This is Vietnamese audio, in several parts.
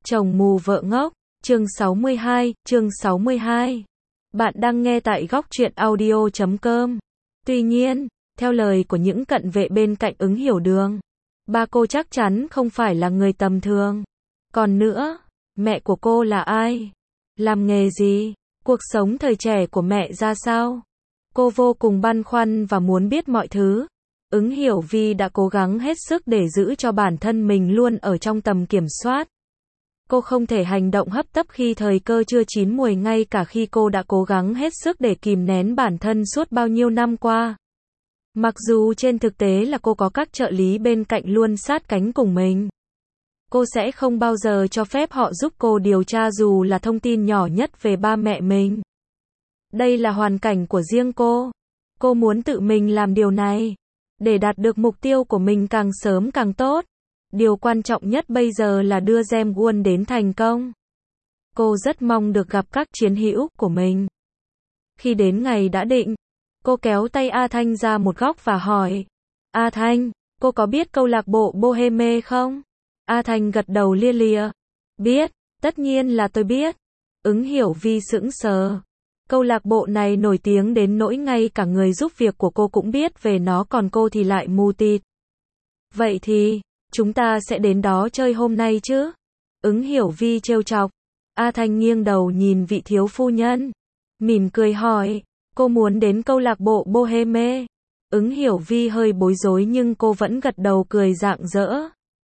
Chồng mù vợ ngốc, chương 62. Bạn đang nghe tại góc truyện audio.com. Tuy nhiên, theo lời của những cận vệ bên cạnh Ứng Hiểu Đường, ba cô chắc chắn không phải là người tầm thường. Còn nữa, mẹ của cô là ai? Làm nghề gì? Cuộc sống thời trẻ của mẹ ra sao? Cô vô cùng băn khoăn và muốn biết mọi thứ. Ứng Hiểu Vi đã cố gắng hết sức để giữ cho bản thân mình luôn ở trong tầm kiểm soát. Cô không thể hành động hấp tấp khi thời cơ chưa chín muồi, ngay cả khi cô đã cố gắng hết sức để kìm nén bản thân suốt bao nhiêu năm qua. Mặc dù trên thực tế là cô có các trợ lý bên cạnh luôn sát cánh cùng mình. Cô sẽ không bao giờ cho phép họ giúp cô điều tra dù là thông tin nhỏ nhất về ba mẹ mình. Đây là hoàn cảnh của riêng cô. Cô muốn tự mình làm điều này. Để đạt được mục tiêu của mình càng sớm càng tốt. Điều quan trọng nhất bây giờ là đưa Gem Won đến thành công. Cô rất mong được gặp các chiến hữu của mình. Khi đến ngày đã định, cô kéo tay A Thanh ra một góc và hỏi. A Thanh, cô có biết câu lạc bộ Boheme không? A Thanh gật đầu lia lịa. Biết, tất nhiên là tôi biết. Ứng Hiểu Vi sững sờ. Câu lạc bộ này nổi tiếng đến nỗi ngay cả người giúp việc của cô cũng biết về nó, còn cô thì lại mù tịt. Vậy thì, chúng ta sẽ đến đó chơi hôm nay chứ? Ứng Hiểu Vi trêu chọc. A Thanh nghiêng đầu nhìn vị thiếu phu nhân. Mỉm cười hỏi, cô muốn đến câu lạc bộ Boheme? Ứng Hiểu Vi hơi bối rối nhưng cô vẫn gật đầu cười rạng rỡ.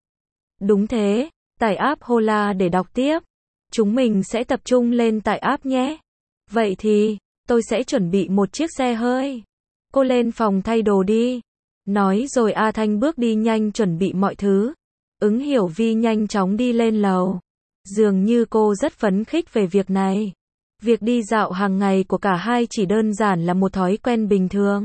Đúng thế, tải app Hola để đọc tiếp. Chúng mình sẽ tập trung lên tải app nhé. Vậy thì, tôi sẽ chuẩn bị một chiếc xe hơi. Cô lên phòng thay đồ đi. Nói rồi A Thanh bước đi nhanh chuẩn bị mọi thứ. Ứng Hiểu Vi nhanh chóng đi lên lầu. Dường như cô rất phấn khích về việc này. Việc đi dạo hàng ngày của cả hai chỉ đơn giản là một thói quen bình thường.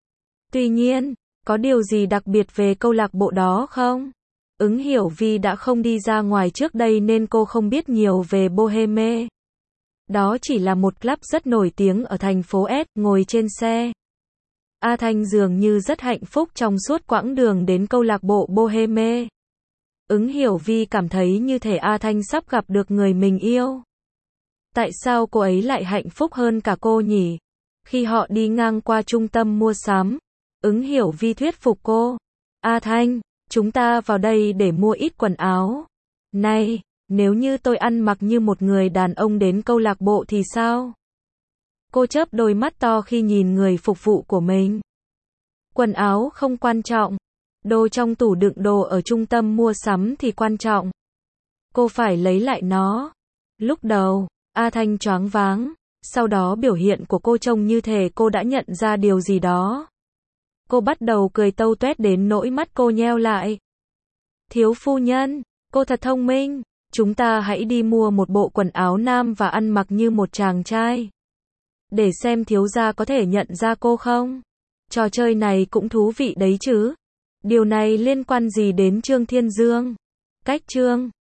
Tuy nhiên, có điều gì đặc biệt về câu lạc bộ đó không? Ứng Hiểu Vi đã không đi ra ngoài trước đây nên cô không biết nhiều về Boheme. Đó chỉ là một club rất nổi tiếng ở thành phố S. Ngồi trên xe, A Thanh dường như rất hạnh phúc trong suốt quãng đường đến câu lạc bộ Boheme. Ứng Hiểu Vi cảm thấy như thể A Thanh sắp gặp được người mình yêu. Tại sao cô ấy lại hạnh phúc hơn cả cô nhỉ? Khi họ đi ngang qua trung tâm mua sắm, Ứng Hiểu Vi thuyết phục cô. A Thanh, chúng ta vào đây để mua ít quần áo. Này, nếu như tôi ăn mặc như một người đàn ông đến câu lạc bộ thì sao? Cô chớp đôi mắt to khi nhìn người phục vụ của mình. Quần áo không quan trọng. Đồ trong tủ đựng đồ ở trung tâm mua sắm thì quan trọng. Cô phải lấy lại nó. Lúc đầu, A Thanh choáng váng. Sau đó biểu hiện của cô trông như thể cô đã nhận ra điều gì đó. Cô bắt đầu cười tâu tuét đến nỗi mắt cô nheo lại. Thiếu phu nhân, cô thật thông minh. Chúng ta hãy đi mua một bộ quần áo nam và ăn mặc như một chàng trai. Để xem thiếu gia có thể nhận ra cô không? Trò chơi này cũng thú vị đấy chứ. Điều này liên quan gì đến Trương Thiên Dương? Cách Trương